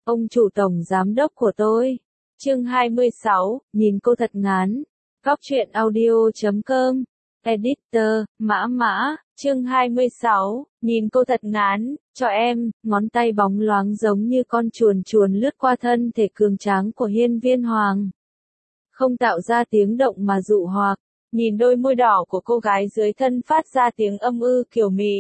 Ông chủ tổng giám đốc của tôi. Chương 26, nhìn cô thật ngán. Góc truyện audio.com. Editor, Mã. Chương 26, nhìn cô thật ngán, cho em, ngón tay bóng loáng giống như con chuồn chuồn lướt qua thân thể cường tráng của Hiên Viên Hoàng. Không tạo ra tiếng động mà dụ hoặc, nhìn đôi môi đỏ của cô gái dưới thân phát ra tiếng âm ư kiều mị.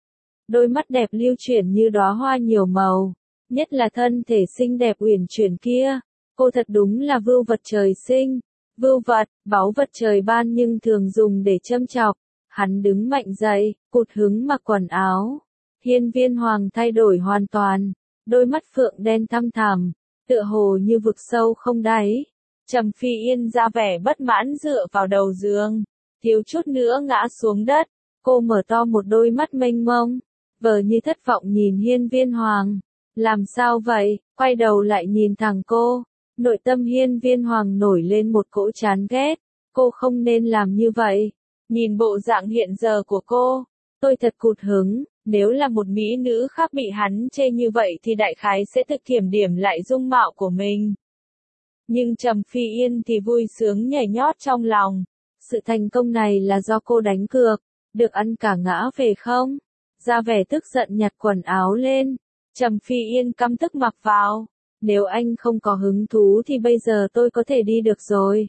Đôi mắt đẹp lưu chuyển như đóa hoa nhiều màu, nhất là thân thể xinh đẹp uyển chuyển kia, cô thật đúng là vưu vật trời sinh. Vưu vật, báu vật trời ban nhưng thường dùng để châm chọc. Hắn đứng mạnh dậy, cụt hứng mặc quần áo. Hiên Viên Hoàng thay đổi hoàn toàn, đôi mắt phượng đen thăm thẳm, tựa hồ như vực sâu không đáy. Trầm Phi Yên ra vẻ bất mãn dựa vào đầu giường, thiếu chút nữa ngã xuống đất. Cô mở to một đôi mắt mênh mông, vờ như thất vọng nhìn Hiên Viên Hoàng. Làm sao vậy? Quay đầu lại nhìn thẳng cô. Nội tâm Hiên Viên Hoàng nổi lên một cỗ chán ghét. Cô không nên làm như vậy. Nhìn bộ dạng hiện giờ của cô, tôi thật cụt hứng. Nếu là một mỹ nữ khác bị hắn chê như vậy thì đại khái sẽ tự kiểm điểm lại dung mạo của mình. Nhưng Trầm Phi Yên thì vui sướng nhảy nhót trong lòng. Sự thành công này là do cô đánh cược, được ăn cả ngã về không? Ra vẻ tức giận nhặt quần áo lên. Trầm Phi Yên căm tức mặc vào. Nếu anh không có hứng thú thì bây giờ tôi có thể đi được rồi.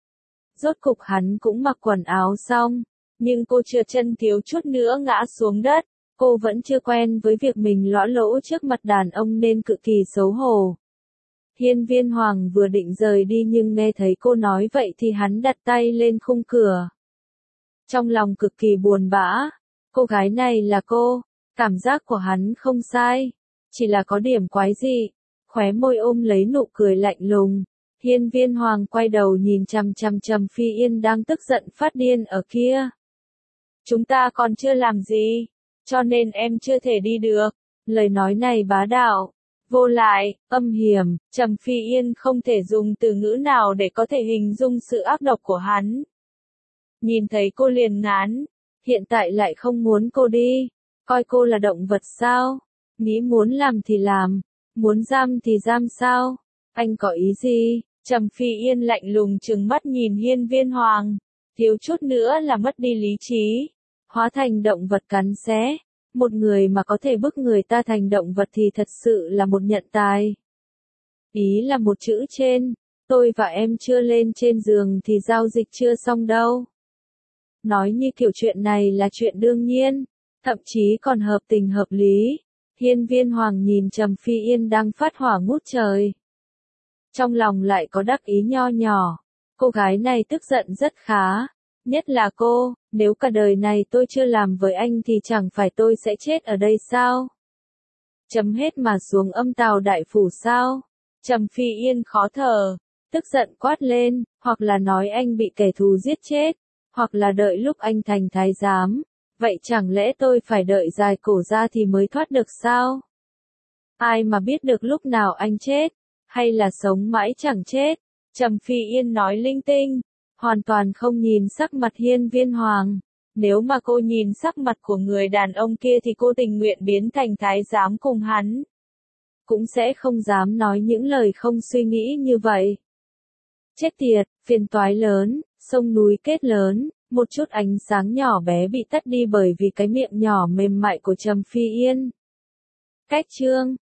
Rốt cục hắn cũng mặc quần áo xong, nhưng cô trượt chân thiếu chút nữa ngã xuống đất. Cô vẫn chưa quen với việc mình lõa lỗ trước mặt đàn ông nên cực kỳ xấu hổ. Hiên Viên Hoàng vừa định rời đi nhưng nghe thấy cô nói vậy thì hắn đặt tay lên khung cửa. Trong lòng cực kỳ buồn bã, cô gái này là cô, cảm giác của hắn không sai, chỉ là có điểm quái dị. Khóe môi ôm lấy nụ cười lạnh lùng. Hiên Viên Hoàng quay đầu nhìn chằm chằm Trầm Phi Yên đang tức giận phát điên ở kia. Chúng ta còn chưa làm gì, cho nên em chưa thể đi được. Lời nói này bá đạo, vô lại, âm hiểm. Trầm Phi Yên không thể dùng từ ngữ nào để có thể hình dung sự ác độc của hắn. Nhìn thấy cô liền ngán, hiện tại lại không muốn cô đi, coi cô là động vật sao? Nghĩ muốn làm thì làm, muốn giam thì giam sao? Anh có ý gì? Trầm Phi Yên lạnh lùng trừng mắt nhìn Hiên Viên Hoàng, thiếu chút nữa là mất đi lý trí, hóa thành động vật cắn xé. Một người mà có thể bức người ta thành động vật thì thật sự là một nhận tài. Ý là một chữ trên, tôi và em chưa lên trên giường thì giao dịch chưa xong đâu. Nói như kiểu chuyện này là chuyện đương nhiên, thậm chí còn hợp tình hợp lý. Hiên Viên Hoàng nhìn Trầm Phi Yên đang phát hỏa ngút trời. Trong lòng lại có đắc ý nho nhỏ. Cô gái này tức giận rất khá. Nhất là cô, nếu cả đời này tôi chưa làm với anh thì chẳng phải tôi sẽ chết ở đây sao? Chấm hết mà xuống âm tào đại phủ sao? Trầm Phi Yên khó thở, tức giận quát lên, hoặc là nói anh bị kẻ thù giết chết, hoặc là đợi lúc anh thành thái giám. Vậy chẳng lẽ tôi phải đợi dài cổ ra thì mới thoát được sao? Ai mà biết được lúc nào anh chết, hay là sống mãi chẳng chết? Trầm Phi Yên nói linh tinh, hoàn toàn không nhìn sắc mặt Hiên Viên Hoàng. Nếu mà cô nhìn sắc mặt của người đàn ông kia thì cô tình nguyện biến thành thái giám cùng hắn. Cũng sẽ không dám nói những lời không suy nghĩ như vậy. Chết tiệt, phiền toái lớn, sông núi kết lớn. Một chút ánh sáng nhỏ bé bị tắt đi bởi vì cái miệng nhỏ mềm mại của Trầm Phi Yên. Cách chương